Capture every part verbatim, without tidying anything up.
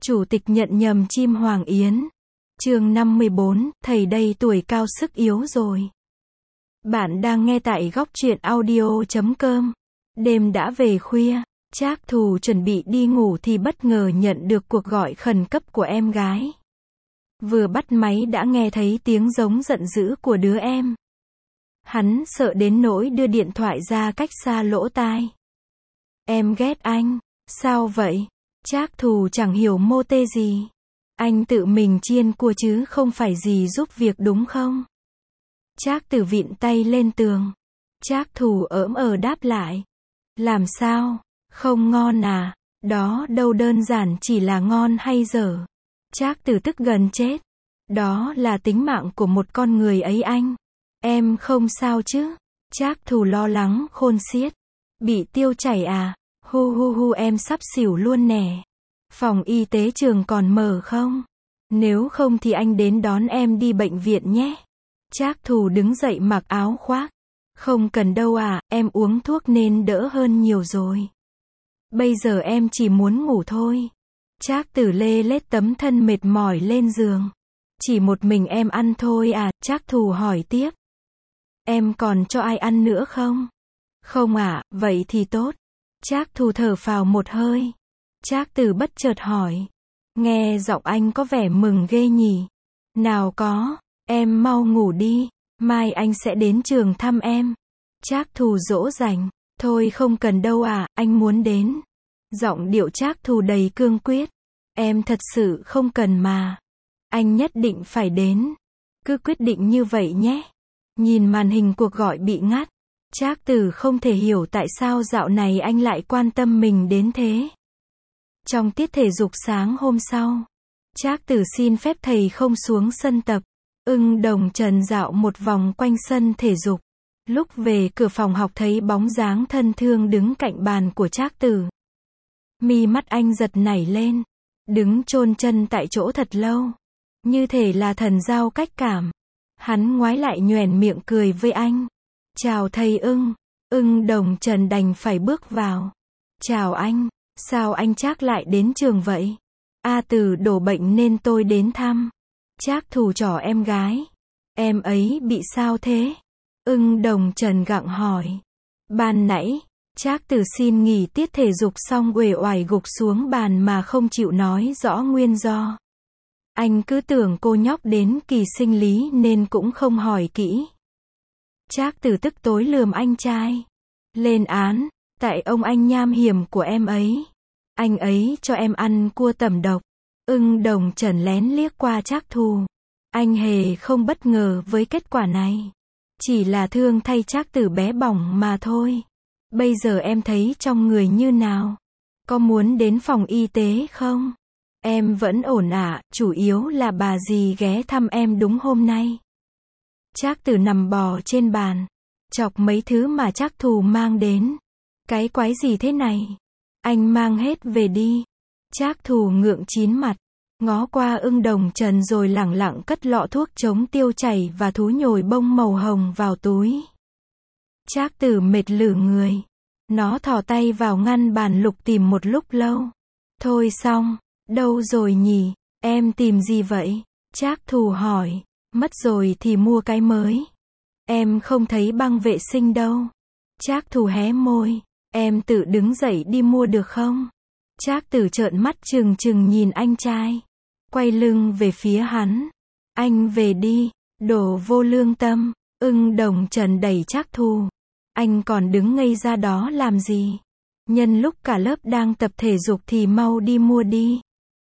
Chủ tịch nhận nhầm chim Hoàng Yến. Chương năm mươi bốn, thầy đây tuổi cao sức yếu rồi. Bạn đang nghe tại góc truyện audio chấm com. Đêm đã về khuya, Trác Thù chuẩn bị đi ngủ thì bất ngờ nhận được cuộc gọi khẩn cấp của em gái. Vừa bắt máy đã nghe thấy tiếng giống giận dữ của đứa em. Hắn sợ đến nỗi đưa điện thoại ra cách xa lỗ tai. Em ghét anh. Sao vậy? Trác Thù chẳng hiểu mô tê gì. Anh tự mình chiên cua chứ không phải gì giúp việc đúng không? Trác Tử vịn tay lên tường. Trác Thù ỡm ờ đáp lại. Làm sao? Không ngon à? Đó đâu đơn giản chỉ là ngon hay dở. Trác Tử tức gần chết. Đó là tính mạng của một con người ấy anh. Em không sao chứ? Trác Thù lo lắng khôn xiết. Bị tiêu chảy à? Hu hu hu em sắp xỉu luôn nè. Phòng y tế trường còn mở không? Nếu không thì anh đến đón em đi bệnh viện nhé. Trác Thù đứng dậy mặc áo khoác. Không cần đâu à, em uống thuốc nên đỡ hơn nhiều rồi. Bây giờ em chỉ muốn ngủ thôi. Trác Tử lê lết tấm thân mệt mỏi lên giường. Chỉ một mình em ăn thôi à? Trác Thù hỏi tiếp. Em còn cho ai ăn nữa không? Không à, vậy thì tốt. Trác Thù thở phào một hơi. Trác Tử bất chợt hỏi. Nghe giọng anh có vẻ mừng ghê nhỉ? Nào có, em mau ngủ đi, mai anh sẽ đến trường thăm em. Trác Thù dỗ dành. Thôi không cần đâu à, anh muốn đến. Giọng điệu Trác Thù đầy cương quyết. Em thật sự không cần mà. Anh nhất định phải đến. Cứ quyết định như vậy nhé. Nhìn màn hình cuộc gọi bị ngắt. Trác Tử không thể hiểu tại sao dạo này anh lại quan tâm mình đến thế. Trong tiết thể dục sáng hôm sau, Trác Tử xin phép thầy không xuống sân tập. Ưng Đồng Trần dạo một vòng quanh sân thể dục. Lúc về cửa phòng học thấy bóng dáng thân thương đứng cạnh bàn của Trác Tử. Mi mắt anh giật nảy lên. Đứng chôn chân tại chỗ thật lâu. Như thể là thần giao cách cảm. Hắn ngoái lại nhoẻn miệng cười với anh. Chào thầy Ưng. Ưng Đồng Trần đành phải bước vào. Chào anh. Sao anh Trác lại đến trường vậy? A Tử đổ bệnh nên tôi đến thăm. Trác Thù trỏ em gái. Em ấy bị sao thế? Ưng Đồng Trần gặng hỏi. Ban nãy, Trác Tử xin nghỉ tiết thể dục xong uể oải gục xuống bàn mà không chịu nói rõ nguyên do. Anh cứ tưởng cô nhóc đến kỳ sinh lý nên cũng không hỏi kỹ. Trác Tử tức tối lườm anh trai. Lên án, tại ông anh nham hiểm của em ấy. Anh ấy cho em ăn cua tẩm độc. Ưng Đồng Trần lén liếc qua Trác Thù. Anh hề không bất ngờ với kết quả này. Chỉ là thương thay Trác Tử bé bỏng mà thôi. Bây giờ em thấy trong người như nào? Có muốn đến phòng y tế không? Em vẫn ổn ạ, à, chủ yếu là bà dì ghé thăm em đúng hôm nay. Trác Tử nằm bò trên bàn, chọc mấy thứ mà Trác Thù mang đến. Cái quái gì thế này? Anh mang hết về đi. Trác Thù ngượng chín mặt, ngó qua Ưng Đồng Trần rồi lẳng lặng cất lọ thuốc chống tiêu chảy và thú nhồi bông màu hồng vào túi. Trác Tử mệt lử người. Nó thò tay vào ngăn bàn lục tìm một lúc lâu. Thôi xong, đâu rồi nhỉ? Em tìm gì vậy? Trác Thù hỏi. Mất rồi thì mua cái mới. Em không thấy băng vệ sinh đâu. Trác Thù hé môi. Em tự đứng dậy đi mua được không? Trác Tử trợn mắt trừng trừng nhìn anh trai. Quay lưng về phía hắn. Anh về đi, đồ vô lương tâm. Ưng Đồng Trần đẩy Trác Thù. Anh còn đứng ngây ra đó làm gì? Nhân lúc cả lớp đang tập thể dục thì mau đi mua đi.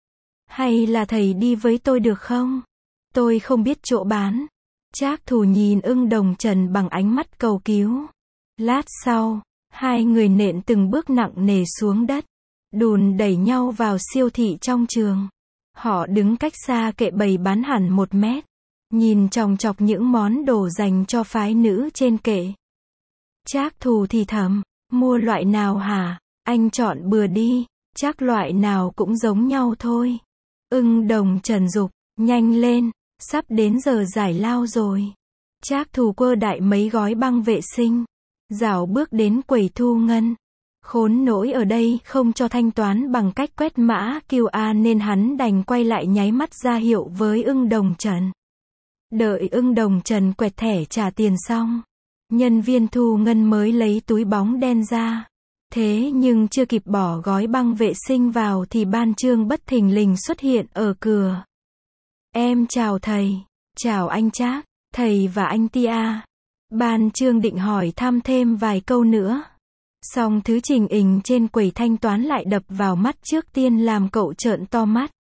Hay là thầy đi với tôi được không? Tôi không biết chỗ bán. Trác Thù nhìn Ưng Đồng Trần bằng ánh mắt cầu cứu. Lát sau, hai người nện từng bước nặng nề xuống đất. Đùn đẩy nhau vào siêu thị trong trường. Họ đứng cách xa kệ bày bán hẳn một mét. Nhìn chòng chọc những món đồ dành cho phái nữ trên kệ. Trác Thù thì thầm. Mua loại nào hả? Anh chọn bừa đi. Chắc loại nào cũng giống nhau thôi. Ưng Đồng Trần giục. Nhanh lên. Sắp đến giờ giải lao rồi. Trác Thù quơ đại mấy gói băng vệ sinh. Rảo bước đến quầy thu ngân. Khốn nỗi ở đây không cho thanh toán bằng cách quét mã quy rờ nên hắn đành quay lại nháy mắt ra hiệu với Ưng Đồng Trần. Đợi Ưng Đồng Trần quẹt thẻ trả tiền xong, nhân viên thu ngân mới lấy túi bóng đen ra. Thế nhưng chưa kịp bỏ gói băng vệ sinh vào thì Ban Chương bất thình lình xuất hiện ở cửa. Em chào thầy, chào anh Trác, thầy và anh Tia. Ban Chương định hỏi thăm thêm vài câu nữa. Song thứ trình hình trên quầy thanh toán lại đập vào mắt trước tiên làm cậu trợn to mắt.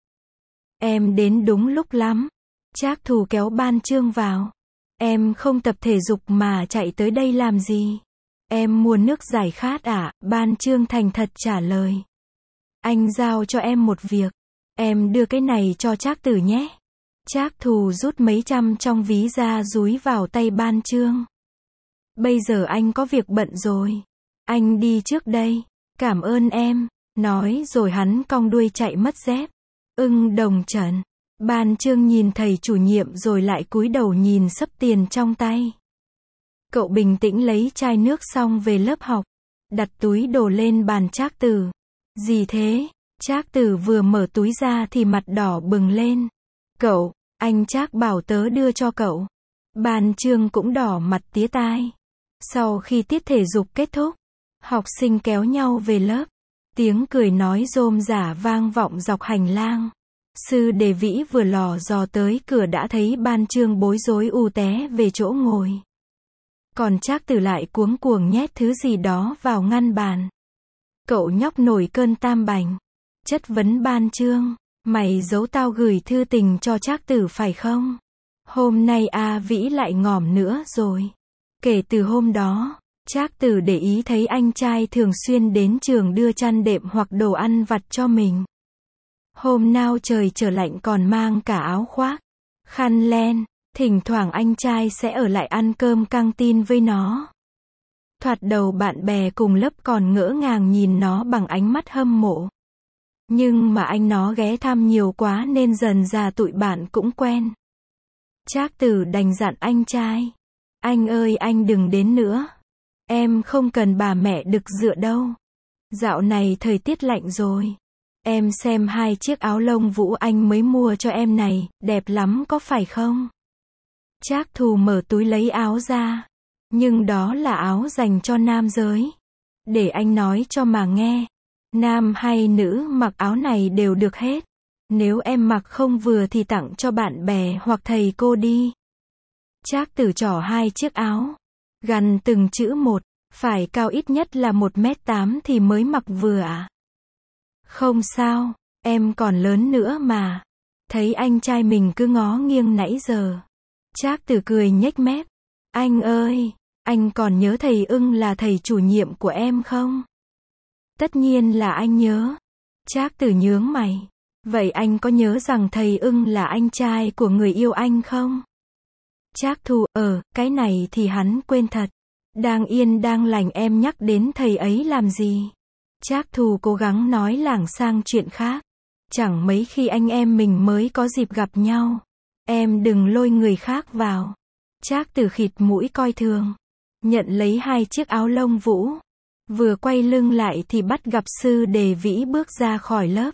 Em đến đúng lúc lắm. Trác Thù kéo Ban Chương vào. Em không tập thể dục mà chạy tới đây làm gì? Em mua nước giải khát à? Ban Chương thành thật trả lời. Anh giao cho em một việc. Em đưa cái này cho Trác Tử nhé. Trác Thù rút mấy trăm trong ví ra dúi vào tay Ban Chương. Bây giờ anh có việc bận rồi. Anh đi trước đây. Cảm ơn em. Nói rồi hắn cong đuôi chạy mất dép. Ưng Đồng Trần. Ban Chương nhìn thầy chủ nhiệm rồi lại cúi đầu nhìn xấp tiền trong tay. Cậu bình tĩnh lấy chai nước xong về lớp học. Đặt túi đồ lên bàn Trác Tử. Gì thế? Trác Tử vừa mở túi ra thì mặt đỏ bừng lên. Cậu, anh Trác bảo tớ đưa cho cậu. Ban Chương cũng đỏ mặt tía tai. Sau khi tiết thể dục kết thúc, học sinh kéo nhau về lớp. Tiếng cười nói rôm rả vang vọng dọc hành lang. Sư Đề Vĩ vừa lò dò tới cửa đã thấy Ban Chương bối rối ù té về chỗ ngồi. Còn Trác Tử lại cuống cuồng nhét thứ gì đó vào ngăn bàn. Cậu nhóc nổi cơn tam bành. Chất vấn Ban Chương. Mày giấu tao gửi thư tình cho Trác Tử phải không? Hôm nay A Vĩ lại ngỏm nữa rồi. Kể từ hôm đó, Trác Tử để ý thấy anh trai thường xuyên đến trường đưa chăn đệm hoặc đồ ăn vặt cho mình. Hôm nào trời trở lạnh còn mang cả áo khoác, khăn len, thỉnh thoảng anh trai sẽ ở lại ăn cơm căng tin với nó. Thoạt đầu bạn bè cùng lớp còn ngỡ ngàng nhìn nó bằng ánh mắt hâm mộ. Nhưng mà anh nó ghé thăm nhiều quá nên dần dà tụi bạn cũng quen. Trác Tử đành dặn anh trai. Anh ơi anh đừng đến nữa. Em không cần bà mẹ đực dựa đâu. Dạo này thời tiết lạnh rồi. Em xem hai chiếc áo lông vũ anh mới mua cho em này, đẹp lắm có phải không? Trác Thù mở túi lấy áo ra. Nhưng đó là áo dành cho nam giới. Để anh nói cho mà nghe. Nam hay nữ mặc áo này đều được hết. Nếu em mặc không vừa thì tặng cho bạn bè hoặc thầy cô đi. Trác Tử trỏ hai chiếc áo. Gằn từng chữ một. Phải cao ít nhất là một mét tám thì mới mặc vừa à? Không sao, em còn lớn nữa mà. Thấy anh trai mình cứ ngó nghiêng nãy giờ. Trác Tử cười nhếch mép. Anh ơi, anh còn nhớ thầy Ưng là thầy chủ nhiệm của em không? Tất nhiên là anh nhớ. Trác Tử nhướng mày. Vậy anh có nhớ rằng thầy Ưng là anh trai của người yêu anh không? Trác Thù, ờ, cái này thì hắn quên thật. Đang yên đang lành em nhắc đến thầy ấy làm gì? Trác Thù cố gắng nói lảng sang chuyện khác. Chẳng mấy khi anh em mình mới có dịp gặp nhau. Em đừng lôi người khác vào. Trác Tử khịt mũi coi thường. Nhận lấy hai chiếc áo lông vũ. Vừa quay lưng lại thì bắt gặp Sư Đề Vĩ bước ra khỏi lớp.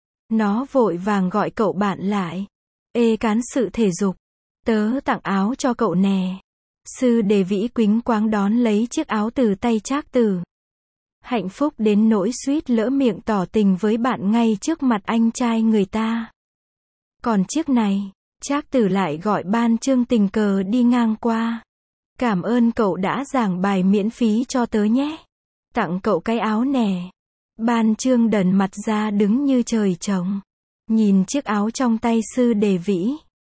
Nó vội vàng gọi cậu bạn lại. Ê cán sự thể dục. Tớ tặng áo cho cậu nè. Sư Đề Vĩ quính quáng đón lấy chiếc áo từ tay Trác Tử. Hạnh phúc đến nỗi suýt lỡ miệng tỏ tình với bạn ngay trước mặt anh trai người ta. Còn chiếc này, Trác Tử lại gọi Ban Chương tình cờ đi ngang qua. Cảm ơn cậu đã giảng bài miễn phí cho tớ nhé. Tặng cậu cái áo nè. Ban Chương đần mặt ra đứng như trời trồng. Nhìn chiếc áo trong tay Sư Đề Vĩ.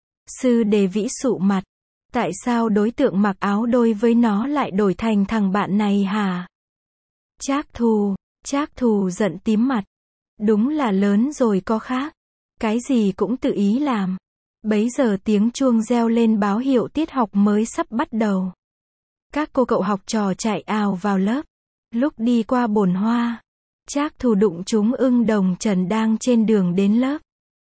Sư Đề Vĩ sụ mặt. Tại sao đối tượng mặc áo đôi với nó lại đổi thành thằng bạn này hả? Trác Thù, Trác Thù giận tím mặt. Đúng là lớn rồi có khác. Cái gì cũng tự ý làm. Bấy giờ tiếng chuông reo lên báo hiệu tiết học mới sắp bắt đầu. Các cô cậu học trò chạy ào vào lớp. Lúc đi qua bồn hoa, Trác Thù đụng trúng Ưng Đồng Trần đang trên đường đến lớp.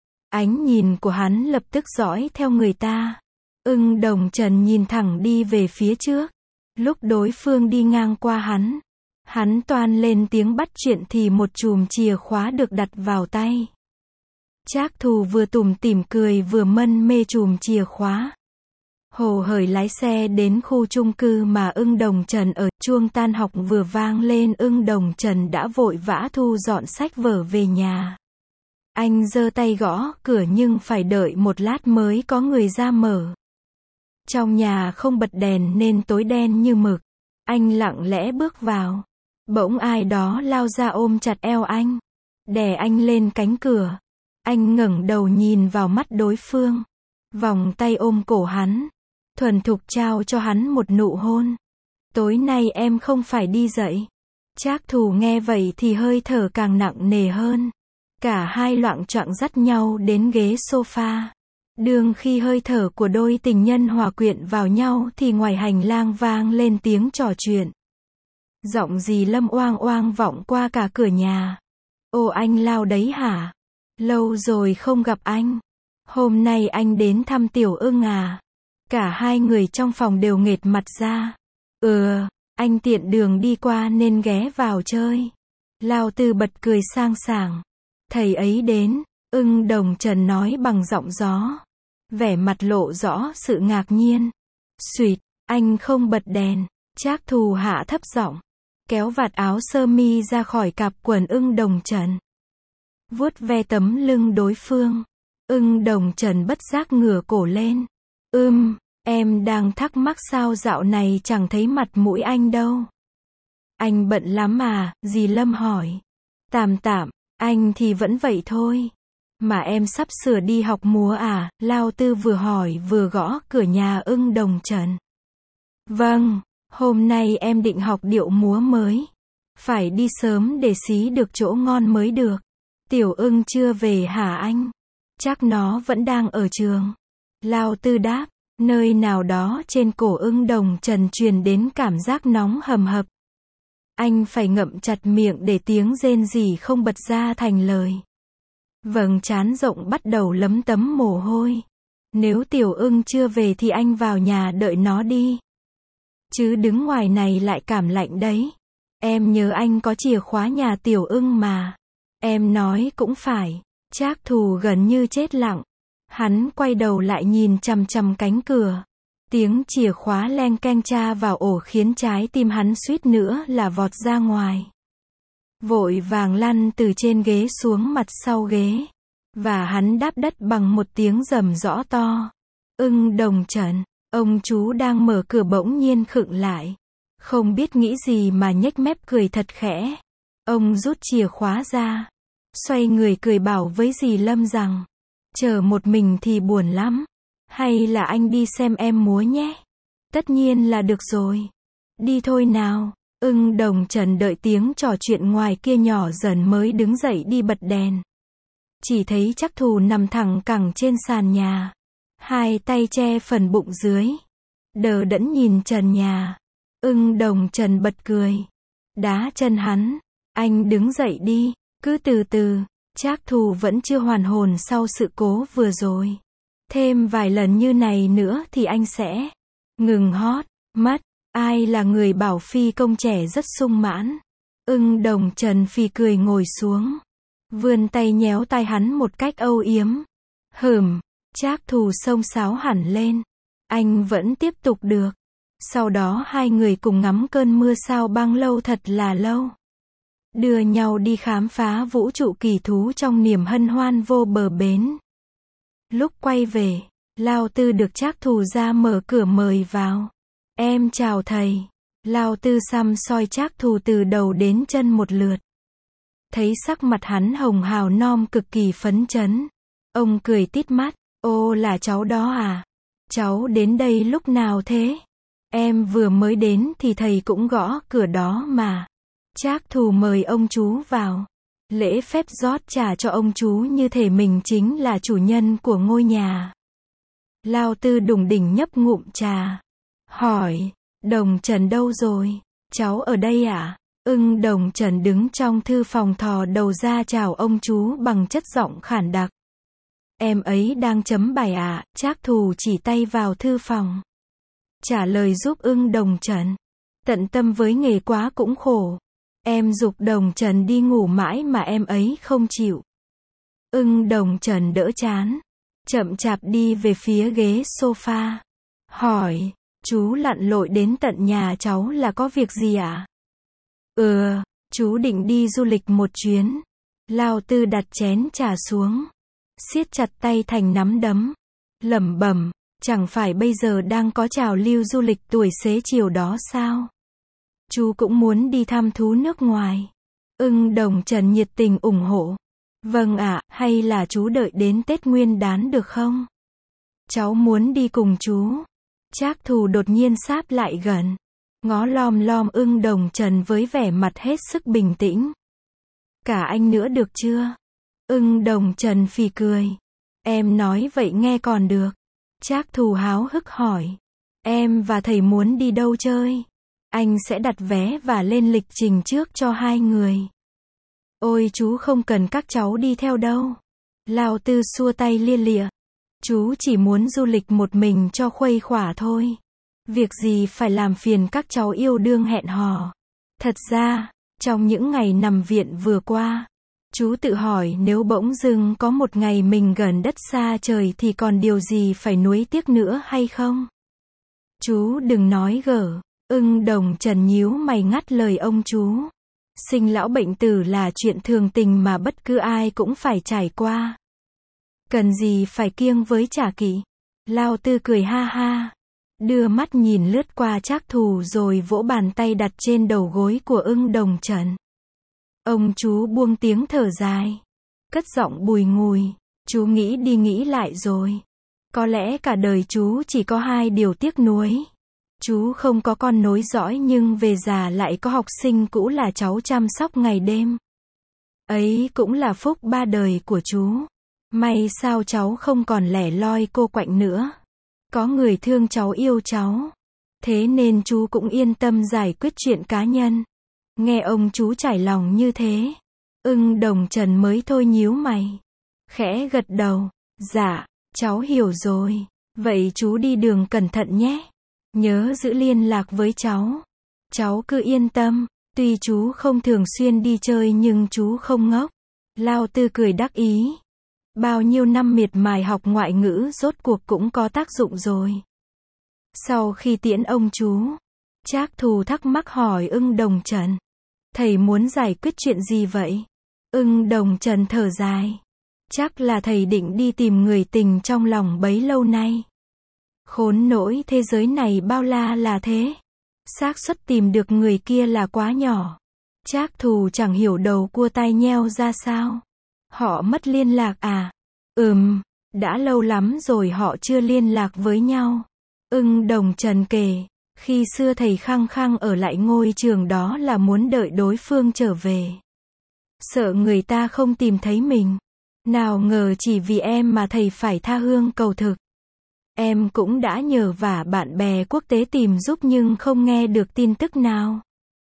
Ánh nhìn của hắn lập tức dõi theo người ta. Ưng Đồng Trần nhìn thẳng đi về phía trước. Lúc đối phương đi ngang qua hắn, Hắn toan lên tiếng bắt chuyện thì một chùm chìa khóa được đặt vào tay. Trác Thù vừa tủm tỉm cười vừa mân mê chùm chìa khóa. Hồ hởi lái xe đến khu chung cư mà Ưng Đồng Trần ở, chuông tan học vừa vang lên, Ưng Đồng Trần đã vội vã thu dọn sách vở về nhà. Anh giơ tay gõ cửa nhưng phải đợi một lát mới có người ra mở. Trong nhà không bật đèn nên tối đen như mực. Anh lặng lẽ bước vào. Bỗng ai đó lao ra ôm chặt eo anh, đè anh lên cánh cửa. Anh ngẩng đầu nhìn vào mắt đối phương, vòng tay ôm cổ hắn, thuần thục trao cho hắn một nụ hôn. Tối nay em không phải đi dậy. Trác Thù nghe vậy thì hơi thở càng nặng nề hơn. Cả hai loạng choạng dắt nhau đến ghế sofa. Đương khi hơi thở của đôi tình nhân hòa quyện vào nhau thì ngoài hành lang vang lên tiếng trò chuyện. Giọng dì Lâm oang oang vọng qua cả cửa nhà. Ồ, anh Lao đấy hả? Lâu rồi không gặp anh. Hôm nay anh đến thăm Tiểu Ưng à? Cả hai người trong phòng đều nghệt mặt ra. Ừ, anh tiện đường đi qua nên ghé vào chơi. Lao Tư bật cười sang sảng. Thầy ấy đến, Ưng Đồng Trần nói bằng giọng gió. Vẻ mặt lộ rõ sự ngạc nhiên. Xuyệt, anh không bật đèn. Trác Thù hạ thấp giọng, kéo vạt áo sơ mi ra khỏi cặp quần Ưng Đồng Trần. Vuốt ve tấm lưng đối phương. Ưng Đồng Trần bất giác ngửa cổ lên. Ưm, em đang thắc mắc sao dạo này chẳng thấy mặt mũi anh đâu. Anh bận lắm à? Dì Lâm hỏi. Tạm tạm, anh thì vẫn vậy thôi. Mà em sắp sửa đi học múa à? Lao Tư vừa hỏi vừa gõ cửa nhà Ưng Đồng Trần. Vâng, hôm nay em định học điệu múa mới. Phải đi sớm để xí được chỗ ngon mới được. Tiểu Ưng chưa về hả anh? Chắc nó vẫn đang ở trường. Lao Tư đáp. Nơi nào đó trên cổ Ưng Đồng Trần truyền đến cảm giác nóng hầm hập. Anh phải ngậm chặt miệng để tiếng rên rỉ không bật ra thành lời. Vầng trán rộng bắt đầu lấm tấm mồ hôi. Nếu Tiểu Ưng chưa về thì anh vào nhà đợi nó đi. Chứ đứng ngoài này lại cảm lạnh đấy. Em nhớ anh có chìa khóa nhà Tiểu Ưng mà. Em nói cũng phải. Trác Thù gần như chết lặng. Hắn quay đầu lại nhìn chằm chằm cánh cửa. Tiếng chìa khóa leng keng tra vào ổ khiến trái tim hắn suýt nữa là vọt ra ngoài. Vội vàng lăn từ trên ghế xuống mặt sau ghế. Và hắn đáp đất bằng một tiếng rầm rõ to. Ưng Đồng Trần, ông chú đang mở cửa bỗng nhiên khựng lại. Không biết nghĩ gì mà nhếch mép cười thật khẽ. Ông rút chìa khóa ra. Xoay người cười bảo với dì Lâm rằng. Chờ một mình thì buồn lắm. Hay là anh đi xem em múa nhé. Tất nhiên là được rồi. Đi thôi nào. Ưng Đồng Trần đợi tiếng trò chuyện ngoài kia nhỏ dần mới đứng dậy đi bật đèn. Chỉ thấy Trác Thù nằm thẳng cẳng trên sàn nhà. Hai tay che phần bụng dưới. Đờ đẫn nhìn trần nhà. Ưng Đồng Trần bật cười. Đá chân hắn. Anh đứng dậy đi. Cứ từ từ. Trác Thù vẫn chưa hoàn hồn sau sự cố vừa rồi. Thêm vài lần như này nữa thì anh sẽ ngừng hót mất. Ai là người bảo phi công trẻ rất sung mãn. Ưng Đồng Trần phì cười ngồi xuống. Vươn tay nhéo tai hắn một cách âu yếm. Hửm. Trác Thù xông xáo hẳn lên. Anh vẫn tiếp tục được. Sau đó hai người cùng ngắm cơn mưa sao băng lâu thật là lâu. Đưa nhau đi khám phá vũ trụ kỳ thú trong niềm hân hoan vô bờ bến. Lúc quay về, Lao Tư được Trác Thù ra mở cửa mời vào. Em chào thầy. Lao Tư xăm soi Trác Thù từ đầu đến chân một lượt. Thấy sắc mặt hắn hồng hào non cực kỳ phấn chấn. Ông cười tít mắt. Ô, là cháu đó à? Cháu đến đây lúc nào thế? Em vừa mới đến thì thầy cũng gõ cửa đó mà. Trác Thù mời ông chú vào. Lễ phép rót trà cho ông chú như thể mình chính là chủ nhân của ngôi nhà. Lao Tư đùng đỉnh nhấp ngụm trà. Hỏi, Đồng Trần đâu rồi? Cháu ở đây à? Ưng Đồng Trần đứng trong thư phòng thò đầu ra chào ông chú bằng chất giọng khản đặc. Em ấy đang chấm bài ạ. À? Trác Thù chỉ tay vào thư phòng. Trả lời giúp Ưng Đồng Trần. Tận tâm với nghề quá cũng khổ. Em giục Đồng Trần đi ngủ mãi mà em ấy không chịu. Ưng Đồng Trần đỡ chán, chậm chạp đi về phía ghế sofa. Hỏi, chú lặn lội đến tận nhà cháu là có việc gì ạ? À? Ừ, chú định đi du lịch một chuyến. Lao Tư đặt chén trà xuống, siết chặt tay thành nắm đấm, lẩm bẩm, chẳng phải bây giờ đang có trào lưu du lịch tuổi xế chiều đó sao? Chú cũng muốn đi thăm thú nước ngoài. Ưng Đồng Trần nhiệt tình ủng hộ. Vâng ạ, hay là chú đợi đến Tết Nguyên Đán được không? Cháu muốn đi cùng chú. Trác Thù đột nhiên sáp lại gần, ngó lom lom Ưng Đồng Trần với vẻ mặt hết sức bình tĩnh. Cả anh nữa được chưa? Ưng Đồng Trần phì cười. Em nói vậy nghe còn được. Trác Thù háo hức hỏi. Em và thầy muốn đi đâu chơi? Anh sẽ đặt vé và lên lịch trình trước cho hai người. Ôi chú không cần các cháu đi theo đâu. Lao Tư xua tay lia lịa. Chú chỉ muốn du lịch một mình cho khuây khỏa thôi. Việc gì phải làm phiền các cháu yêu đương hẹn hò. Thật ra, trong những ngày nằm viện vừa qua, chú tự hỏi nếu bỗng dưng có một ngày mình gần đất xa trời thì còn điều gì phải nuối tiếc nữa hay không? Chú đừng nói gở. Ưng Đồng Trần nhíu mày ngắt lời ông chú. Sinh lão bệnh tử là chuyện thường tình mà bất cứ ai cũng phải trải qua. Cần gì phải kiêng với trả kỵ. Lao Tư cười ha ha, đưa mắt nhìn lướt qua Trác Thù rồi vỗ bàn tay đặt trên đầu gối của Ưng Đồng Trần. Ông chú buông tiếng thở dài, cất giọng bùi ngùi. Chú nghĩ đi nghĩ lại rồi. Có lẽ cả đời chú chỉ có hai điều tiếc nuối. Chú không có con nối dõi nhưng về già lại có học sinh cũ là cháu chăm sóc ngày đêm. Ấy cũng là phúc ba đời của chú. May sao cháu không còn lẻ loi cô quạnh nữa. Có người thương cháu yêu cháu. Thế nên chú cũng yên tâm giải quyết chuyện cá nhân. Nghe ông chú trải lòng như thế, Ưng Đồng Trần mới thôi nhíu mày, khẽ gật đầu. Dạ, cháu hiểu rồi. Vậy chú đi đường cẩn thận nhé. Nhớ giữ liên lạc với cháu. Cháu cứ yên tâm, tuy chú không thường xuyên đi chơi nhưng chú không ngốc. Lao Tư cười đắc ý. Bao nhiêu năm miệt mài học ngoại ngữ rốt cuộc cũng có tác dụng rồi. Sau khi tiễn ông chú, Trác Thù thắc mắc hỏi Ưng Đồng Trần. Thầy muốn giải quyết chuyện gì vậy? Ưng Đồng Trần thở dài. Chắc là thầy định đi tìm người tình trong lòng bấy lâu nay. Khốn nỗi thế giới này bao la là thế. Xác suất tìm được người kia là quá nhỏ. Trác Thù chẳng hiểu đầu cua tai nheo ra sao. Họ mất liên lạc à? Ừm, đã lâu lắm rồi họ chưa liên lạc với nhau. Ưng Đồng Trần kể, khi xưa thầy khăng khăng ở lại ngôi trường đó là muốn đợi đối phương trở về. Sợ người ta không tìm thấy mình. Nào ngờ chỉ vì em mà thầy phải tha hương cầu thực. Em cũng đã nhờ vả bạn bè quốc tế tìm giúp nhưng không nghe được tin tức nào.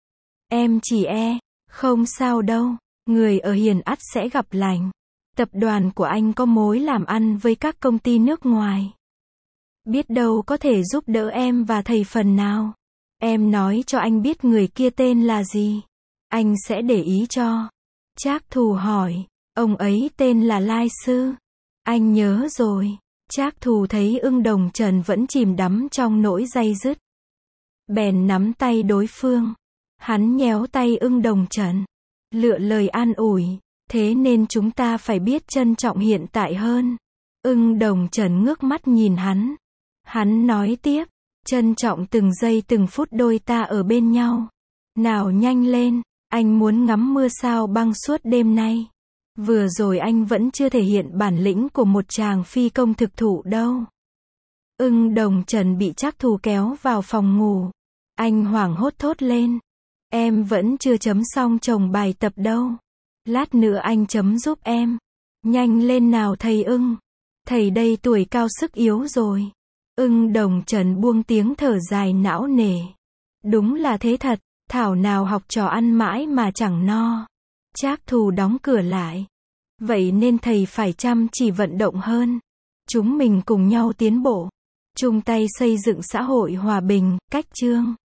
Em chỉ e, không sao đâu, người ở hiền ắt sẽ gặp lành. Tập đoàn của anh có mối làm ăn với các công ty nước ngoài. Biết đâu có thể giúp đỡ em và thầy phần nào. Em nói cho anh biết người kia tên là gì. Anh sẽ để ý cho. Trác Thù hỏi, ông ấy tên là Lai Sư. Anh nhớ rồi. Trác Thù thấy Ưng Đồng Trần vẫn chìm đắm trong nỗi day dứt. Bèn nắm tay đối phương. Hắn nhéo tay Ưng Đồng Trần. Lựa lời an ủi. Thế nên chúng ta phải biết trân trọng hiện tại hơn. Ưng Đồng Trần ngước mắt nhìn hắn. Hắn nói tiếp. Trân trọng từng giây từng phút đôi ta ở bên nhau. Nào nhanh lên. Anh muốn ngắm mưa sao băng suốt đêm nay. Vừa rồi anh vẫn chưa thể hiện bản lĩnh của một chàng phi công thực thụ đâu. Ưng Đồng Trần bị Trác Thù kéo vào phòng ngủ. Anh hoảng hốt thốt lên. Em vẫn chưa chấm xong chồng bài tập đâu. Lát nữa anh chấm giúp em. Nhanh lên nào thầy Ưng. Thầy đây tuổi cao sức yếu rồi. Ưng Đồng Trần buông tiếng thở dài não nề. Đúng là thế thật, thảo nào học trò ăn mãi mà chẳng no. Trác Thù đóng cửa lại. Vậy nên thầy phải chăm chỉ vận động hơn. Chúng mình cùng nhau tiến bộ. Chung tay xây dựng xã hội hòa bình, cách chương.